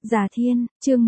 Già Thiên, chương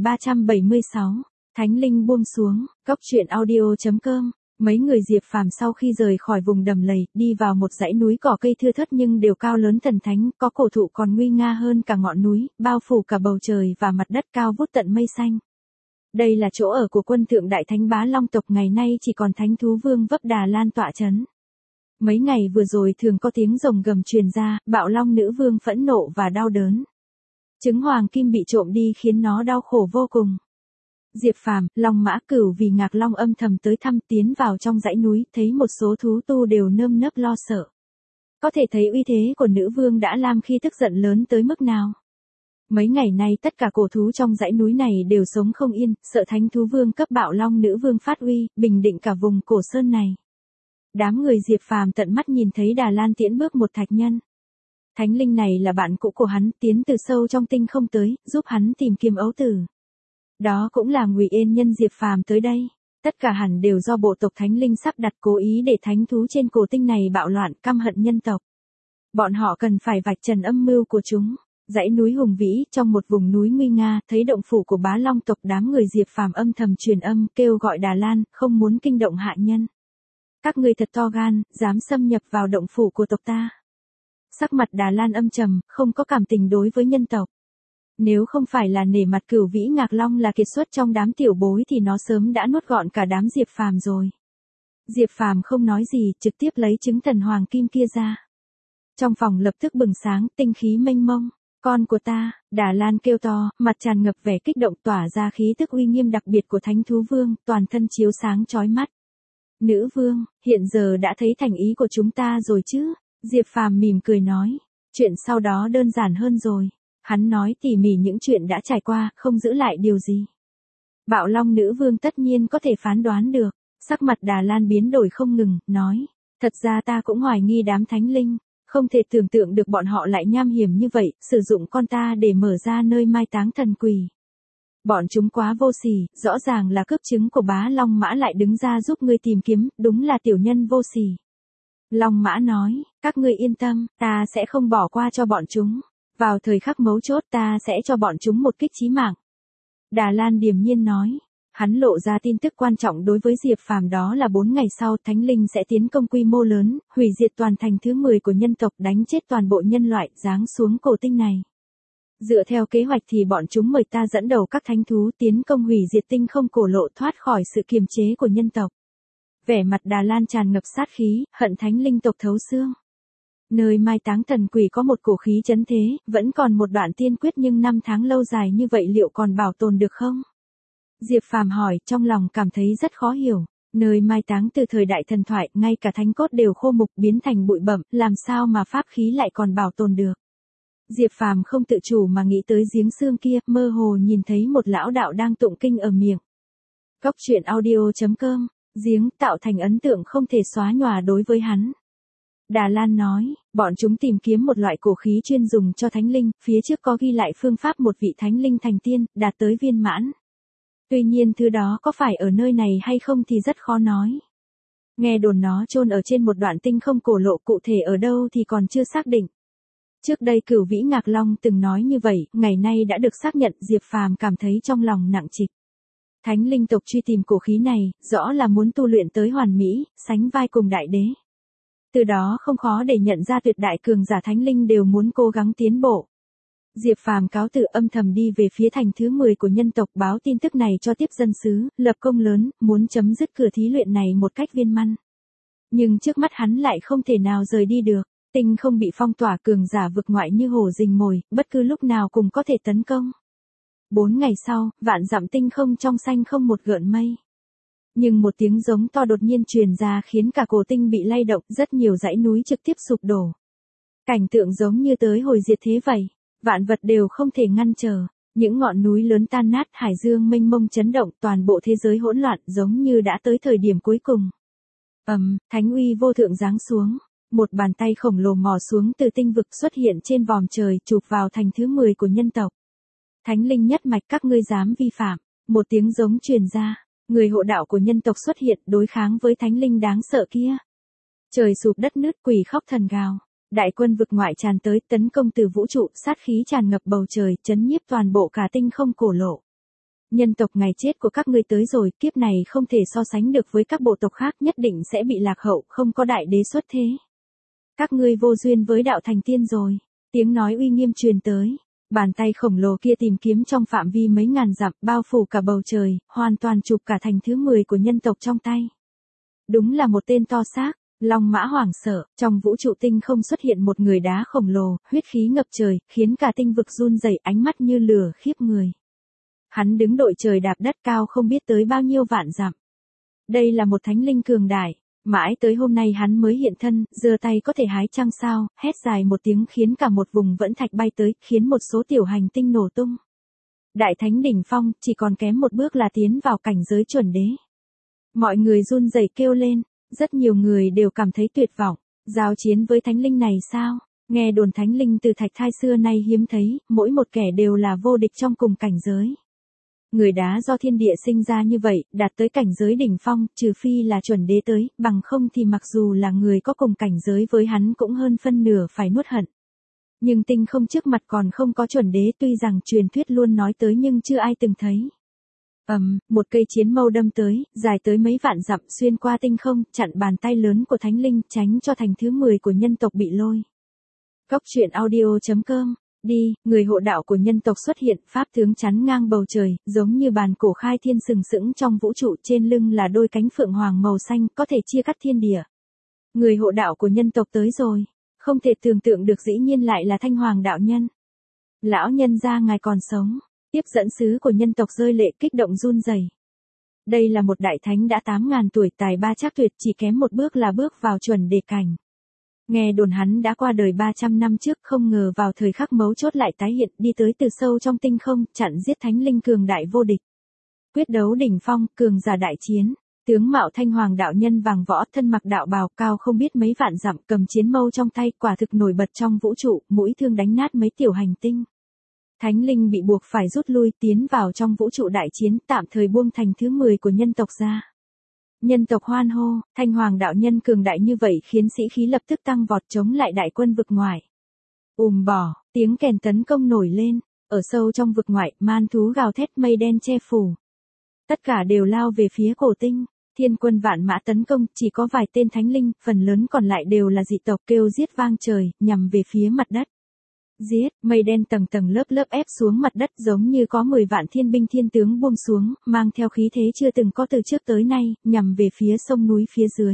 1376, Thánh Linh buông xuống, Cốc truyện audio.com. Mấy người Diệp Phàm sau khi rời khỏi vùng đầm lầy, đi vào một dãy núi cỏ cây thưa thớt nhưng đều cao lớn thần thánh, có cổ thụ còn nguy nga hơn cả ngọn núi, bao phủ cả bầu trời và mặt đất cao vút tận mây xanh. Đây là chỗ ở của quân thượng đại thánh Bá Long tộc, ngày nay chỉ còn Thánh Thú Vương Vấp Đà Lan tọa chấn. Mấy ngày vừa rồi thường có tiếng rồng gầm truyền ra, Bạo Long nữ vương phẫn nộ và đau đớn. Trứng hoàng kim bị trộm đi khiến nó đau khổ vô cùng. Diệp Phàm, Long Mã Cửu vì Ngạc Long âm thầm tới thăm, tiến vào trong dãy núi, thấy một số thú tu đều nơm nớp lo sợ. Có thể thấy uy thế của nữ vương đã làm khi tức giận lớn tới mức nào. Mấy ngày nay tất cả cổ thú trong dãy núi này đều sống không yên, sợ Thánh Thú Vương cấp Bạo Long nữ vương phát uy, bình định cả vùng cổ sơn này. Đám người Diệp Phàm tận mắt nhìn thấy Đà Lan tiễn bước một thạch nhân. Thánh linh này là bạn cũ của hắn, tiến từ sâu trong tinh không tới, giúp hắn tìm kiếm ấu tử. Đó cũng là Ngụy Yên nhân Diệp Phàm tới đây. Tất cả hẳn đều do bộ tộc Thánh Linh sắp đặt, cố ý để thánh thú trên cổ tinh này bạo loạn, căm hận nhân tộc. Bọn họ cần phải vạch trần âm mưu của chúng. Dãy núi hùng vĩ, trong một vùng núi nguy nga, thấy động phủ của Bá Long tộc, đám người Diệp Phàm âm thầm truyền âm, kêu gọi Đà Lan, không muốn kinh động hạ nhân. Các ngươi thật to gan, dám xâm nhập vào động phủ của tộc ta. Sắc mặt Đà Lan âm trầm, không có cảm tình đối với nhân tộc. Nếu không phải là nể mặt Cửu Vĩ Ngạc Long là kiệt xuất trong đám tiểu bối thì nó sớm đã nuốt gọn cả đám Diệp Phàm rồi. Diệp Phàm không nói gì, trực tiếp lấy trứng thần hoàng kim kia ra. Trong phòng lập tức bừng sáng, tinh khí mênh mông. Con của ta, Đà Lan kêu to, mặt tràn ngập vẻ kích động, tỏa ra khí tức uy nghiêm đặc biệt của Thánh Thú Vương, toàn thân chiếu sáng chói mắt. Nữ vương, hiện giờ đã thấy thành ý của chúng ta rồi chứ? Diệp Phàm mỉm cười nói. Chuyện sau đó đơn giản hơn rồi. Hắn nói tỉ mỉ những chuyện đã trải qua, không giữ lại điều gì. Bạo Long nữ vương tất nhiên có thể phán đoán được. Sắc mặt Đà Lan biến đổi không ngừng, nói. Thật ra ta cũng hoài nghi đám thánh linh. Không thể tưởng tượng được bọn họ lại nham hiểm như vậy, sử dụng con ta để mở ra nơi mai táng thần quỷ. Bọn chúng quá vô sỉ, rõ ràng là cướp trứng của Bá Long Mã lại đứng ra giúp ngươi tìm kiếm, đúng là tiểu nhân vô sỉ. Long Mã nói, các ngươi yên tâm, ta sẽ không bỏ qua cho bọn chúng. Vào thời khắc mấu chốt ta sẽ cho bọn chúng một kích chí mạng. Đà Lan điềm nhiên nói. Hắn lộ ra tin tức quan trọng đối với Diệp Phàm, đó là 4 ngày sau Thánh Linh sẽ tiến công quy mô lớn, hủy diệt toàn thành thứ 10 của nhân tộc, đánh chết toàn bộ nhân loại, giáng xuống cổ tinh này. Dựa theo kế hoạch thì bọn chúng mời ta dẫn đầu các thánh thú tiến công hủy diệt tinh không cổ lộ, thoát khỏi sự kiềm chế của nhân tộc. Vẻ mặt Đà Lan tràn ngập sát khí, hận Thánh Linh tộc thấu xương. Nơi mai táng thần quỷ có một cổ khí chấn thế, vẫn còn một đoạn tiên quyết, nhưng 5 tháng lâu dài như vậy liệu còn bảo tồn được không? Diệp Phàm hỏi, trong lòng cảm thấy rất khó hiểu. Nơi mai táng từ thời đại thần thoại, ngay cả thánh cốt đều khô mục biến thành bụi bẩm, làm sao mà pháp khí lại còn bảo tồn được? Diệp Phàm không tự chủ mà nghĩ tới giếng xương kia, mơ hồ nhìn thấy một lão đạo đang tụng kinh ở miệng. Cốc truyện audio.com, giếng tạo thành ấn tượng không thể xóa nhòa đối với hắn. Đà Lan nói, bọn chúng tìm kiếm một loại cổ khí chuyên dùng cho thánh linh, phía trước có ghi lại phương pháp một vị thánh linh thành tiên, đạt tới viên mãn. Tuy nhiên thứ đó có phải ở nơi này hay không thì rất khó nói. Nghe đồn nó chôn ở trên một đoạn tinh không cổ lộ, cụ thể ở đâu thì còn chưa xác định. Trước đây Cửu Vĩ Ngạc Long từng nói như vậy, ngày nay đã được xác nhận. Diệp Phàm cảm thấy trong lòng nặng trịch. Thánh linh tộc truy tìm cổ khí này, rõ là muốn tu luyện tới hoàn mỹ, sánh vai cùng đại đế. Từ đó không khó để nhận ra tuyệt đại cường giả thánh linh đều muốn cố gắng tiến bộ. Diệp Phàm cáo từ âm thầm đi về phía thành thứ 10 của nhân tộc, báo tin tức này cho tiếp dân sứ, lập công lớn, muốn chấm dứt cửa thí luyện này một cách viên mãn. Nhưng trước mắt hắn lại không thể nào rời đi được, tinh không bị phong tỏa, cường giả vực ngoại như hổ rình mồi, bất cứ lúc nào cũng có thể tấn công. 4 ngày sau, vạn dặm tinh không trong xanh không một gợn mây. Nhưng một tiếng giống to đột nhiên truyền ra khiến cả cổ tinh bị lay động, rất nhiều dãy núi trực tiếp sụp đổ. Cảnh tượng giống như tới hồi diệt thế vậy, vạn vật đều không thể ngăn trở, những ngọn núi lớn tan nát, hải dương mênh mông chấn động, toàn bộ thế giới hỗn loạn, giống như đã tới thời điểm cuối cùng. Thánh uy vô thượng giáng xuống, một bàn tay khổng lồ mò xuống từ tinh vực xuất hiện trên vòm trời, chụp vào thành thứ 10 của nhân tộc. Thánh linh nhất mạch, các ngươi dám vi phạm, một tiếng giống truyền ra. Người hộ đạo của nhân tộc xuất hiện, đối kháng với thánh linh đáng sợ kia. Trời sụp đất nứt, quỷ khóc thần gào. Đại quân vực ngoại tràn tới, tấn công từ vũ trụ, sát khí tràn ngập bầu trời, chấn nhiếp toàn bộ cả tinh không cổ lộ. Nhân tộc ngày chết của các ngươi tới rồi, kiếp này không thể so sánh được với các bộ tộc khác, nhất định sẽ bị lạc hậu, không có đại đế xuất thế. Các ngươi vô duyên với đạo thành tiên rồi. Tiếng nói uy nghiêm truyền tới. Bàn tay khổng lồ kia tìm kiếm trong phạm vi mấy ngàn dặm, bao phủ cả bầu trời, hoàn toàn chụp cả thành thứ 10 của nhân tộc trong tay. Đúng là một tên to xác. Long Mã hoảng sợ, trong vũ trụ tinh không xuất hiện một người đá khổng lồ, huyết khí ngập trời, khiến cả tinh vực run rẩy, ánh mắt như lửa khiếp người. Hắn đứng đội trời đạp đất cao không biết tới bao nhiêu vạn dặm. Đây là một thánh linh cường đại, mãi tới hôm nay hắn mới hiện thân, giơ tay có thể hái trăng sao, hét dài một tiếng khiến cả một vùng vẫn thạch bay tới, khiến một số tiểu hành tinh nổ tung. Đại thánh đỉnh phong, chỉ còn kém một bước là tiến vào cảnh giới chuẩn đế. Mọi người run rẩy kêu lên. Rất nhiều người đều cảm thấy tuyệt vọng, giao chiến với thánh linh này sao? Nghe đồn thánh linh từ thạch thai xưa nay hiếm thấy, mỗi một kẻ đều là vô địch trong cùng cảnh giới. Người đá do thiên địa sinh ra như vậy, đạt tới cảnh giới đỉnh phong, trừ phi là chuẩn đế tới, bằng không thì mặc dù là người có cùng cảnh giới với hắn cũng hơn phân nửa phải nuốt hận. Nhưng tinh không trước mặt còn không có chuẩn đế, tuy rằng truyền thuyết luôn nói tới nhưng chưa ai từng thấy. Một cây chiến mâu đâm tới, dài tới mấy vạn dặm xuyên qua tinh không, chặn bàn tay lớn của thánh linh, tránh cho thành thứ 10 của nhân tộc bị lôi. Cốc truyện audio.com. Đi, người hộ đạo của nhân tộc xuất hiện, pháp tướng chắn ngang bầu trời, giống như bàn cổ khai thiên sừng sững trong vũ trụ, trên lưng là đôi cánh phượng hoàng màu xanh, có thể chia cắt thiên địa. Người hộ đạo của nhân tộc tới rồi, không thể tưởng tượng được dĩ nhiên lại là Thanh Hoàng đạo nhân. Lão nhân gia ngài còn sống. Tiếp dẫn sứ của nhân tộc rơi lệ kích động run rẩy. Đây là một đại thánh đã 8.000 tuổi, tài ba chắc tuyệt, chỉ kém một bước là bước vào chuẩn đế cảnh. Nghe đồn hắn đã qua đời 300 năm trước, không ngờ vào thời khắc mấu chốt lại tái hiện, đi tới từ sâu trong tinh không, chặn giết thánh linh cường đại vô địch. Quyết đấu đỉnh phong, cường giả đại chiến. Tướng mạo Thanh Hoàng đạo nhân vàng võ, thân mặc đạo bào, cao không biết mấy vạn dặm, cầm chiến mâu trong tay, quả thực nổi bật trong vũ trụ, mũi thương đánh nát mấy tiểu hành tinh. Thánh linh bị buộc phải rút lui, tiến vào trong vũ trụ đại chiến, tạm thời buông thành thứ 10 của nhân tộc ra. Nhân tộc hoan hô, Thanh Hoàng đạo nhân cường đại như vậy khiến sĩ khí lập tức tăng vọt chống lại đại quân vực ngoại. Bỏ, tiếng kèn tấn công nổi lên, ở sâu trong vực ngoại, man thú gào thét, mây đen che phủ. Tất cả đều lao về phía cổ tinh, thiên quân vạn mã tấn công, chỉ có vài tên thánh linh, phần lớn còn lại đều là dị tộc kêu giết vang trời, nhằm về phía mặt đất. Giết, mây đen tầng tầng lớp lớp ép xuống mặt đất giống như có 10 vạn thiên binh thiên tướng buông xuống, mang theo khí thế chưa từng có từ trước tới nay, nhằm về phía sông núi phía dưới.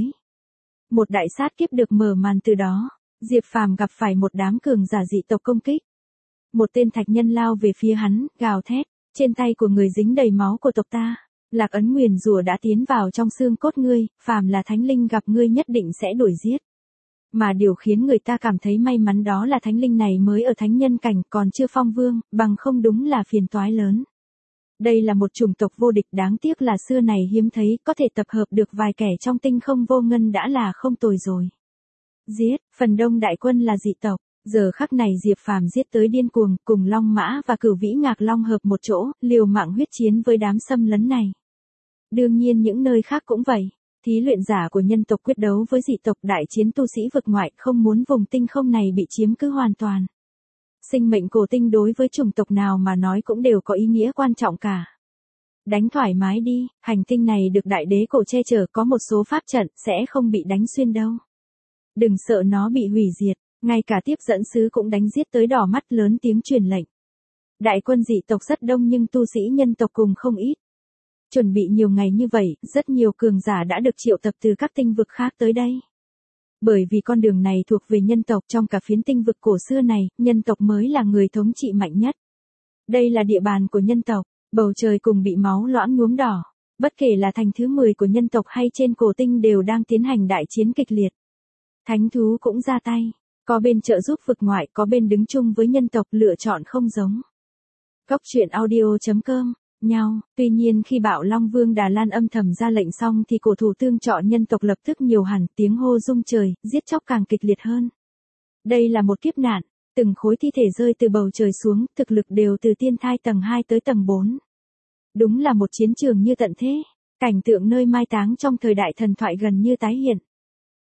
Một đại sát kiếp được mở màn từ đó, Diệp Phàm gặp phải một đám cường giả dị tộc công kích. Một tên thạch nhân lao về phía hắn, gào thét, trên tay của người dính đầy máu của tộc ta, lạc ấn nguyền rủa đã tiến vào trong xương cốt ngươi, phàm là thánh linh gặp ngươi nhất định sẽ đuổi giết. Mà điều khiến người ta cảm thấy may mắn đó là thánh linh này mới ở thánh nhân cảnh, còn chưa phong vương, bằng không đúng là phiền toái lớn. Đây là một chủng tộc vô địch, đáng tiếc là xưa này hiếm thấy, có thể tập hợp được vài kẻ trong tinh không vô ngân đã là không tồi rồi. Giết, phần đông đại quân là dị tộc, giờ khắc này Diệp Phàm giết tới điên cuồng, cùng Long Mã và Cửu Vĩ Ngạc Long hợp một chỗ, liều mạng huyết chiến với đám xâm lấn này. Đương nhiên những nơi khác cũng vậy. Thí luyện giả của nhân tộc quyết đấu với dị tộc, đại chiến tu sĩ vực ngoại, không muốn vùng tinh không này bị chiếm cứ hoàn toàn. Sinh mệnh cổ tinh đối với chủng tộc nào mà nói cũng đều có ý nghĩa quan trọng cả. Đánh thoải mái đi, hành tinh này được đại đế cổ che chở, có một số pháp trận, sẽ không bị đánh xuyên đâu. Đừng sợ nó bị hủy diệt, ngay cả tiếp dẫn sứ cũng đánh giết tới đỏ mắt, lớn tiếng truyền lệnh. Đại quân dị tộc rất đông nhưng tu sĩ nhân tộc cùng không ít. Chuẩn bị nhiều ngày như vậy, rất nhiều cường giả đã được triệu tập từ các tinh vực khác tới đây. Bởi vì con đường này thuộc về nhân tộc, trong cả phiến tinh vực cổ xưa này, nhân tộc mới là người thống trị mạnh nhất. Đây là địa bàn của nhân tộc, bầu trời cùng bị máu loãng nhuốm đỏ. Bất kể là thành thứ 10 của nhân tộc hay trên cổ tinh đều đang tiến hành đại chiến kịch liệt. Thánh thú cũng ra tay, có bên trợ giúp vực ngoại, có bên đứng chung với nhân tộc, lựa chọn không giống. Cốc truyện audio.com. Nhau, tuy nhiên khi Bạo Long Vương Đà Lan âm thầm ra lệnh xong thì cổ thủ tương trọ nhân tộc lập tức nhiều hẳn, tiếng hô rung trời, giết chóc càng kịch liệt hơn. Đây là một kiếp nạn, từng khối thi thể rơi từ bầu trời xuống, thực lực đều từ tiên thai tầng 2 tới tầng 4. Đúng là một chiến trường như tận thế, cảnh tượng nơi mai táng trong thời đại thần thoại gần như tái hiện.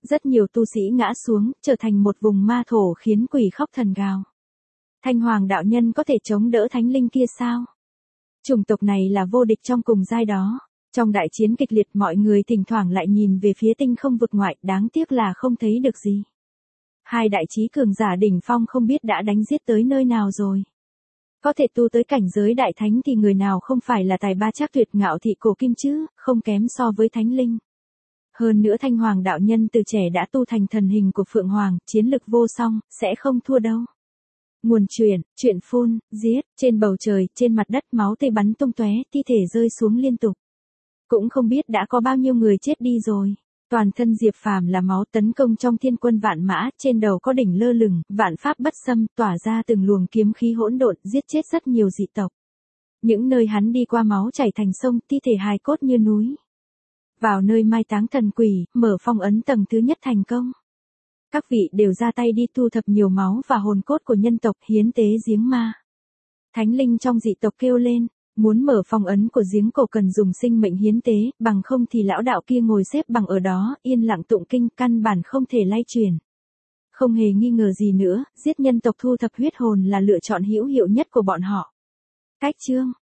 Rất nhiều tu sĩ ngã xuống, trở thành một vùng ma thổ khiến quỷ khóc thần gào. Thanh Hoàng đạo nhân có thể chống đỡ thánh linh kia sao? Chủng tộc này là vô địch trong cùng giai đó. Trong đại chiến kịch liệt mọi người thỉnh thoảng lại nhìn về phía tinh không vực ngoại, đáng tiếc là không thấy được gì. Hai đại chí cường giả đỉnh phong không biết đã đánh giết tới nơi nào rồi. Có thể tu tới cảnh giới đại thánh thì người nào không phải là tài ba trác tuyệt ngạo thị cổ kim chứ, không kém so với thánh linh. Hơn nữa Thanh Hoàng đạo nhân từ trẻ đã tu thành thần hình của Phượng Hoàng, chiến lực vô song, sẽ không thua đâu. Nguồn chuyện phun, giết, trên bầu trời, trên mặt đất máu tươi bắn tung tóe, thi thể rơi xuống liên tục. Cũng không biết đã có bao nhiêu người chết đi rồi. Toàn thân Diệp Phàm là máu tấn công trong thiên quân vạn mã, trên đầu có đỉnh lơ lửng, vạn pháp bất xâm, tỏa ra từng luồng kiếm khí hỗn độn, giết chết rất nhiều dị tộc. Những nơi hắn đi qua máu chảy thành sông, thi thể hài cốt như núi. Vào nơi mai táng thần quỷ, mở phong ấn tầng thứ nhất thành công. Các vị đều ra tay đi thu thập nhiều máu và hồn cốt của nhân tộc, hiến tế giếng ma. Thánh linh trong dị tộc kêu lên, muốn mở phong ấn của giếng cổ cần dùng sinh mệnh hiến tế, bằng không thì lão đạo kia ngồi xếp bằng ở đó, yên lặng tụng kinh, căn bản không thể lay chuyển. Không hề nghi ngờ gì nữa, giết nhân tộc thu thập huyết hồn là lựa chọn hữu hiệu nhất của bọn họ. Cách chương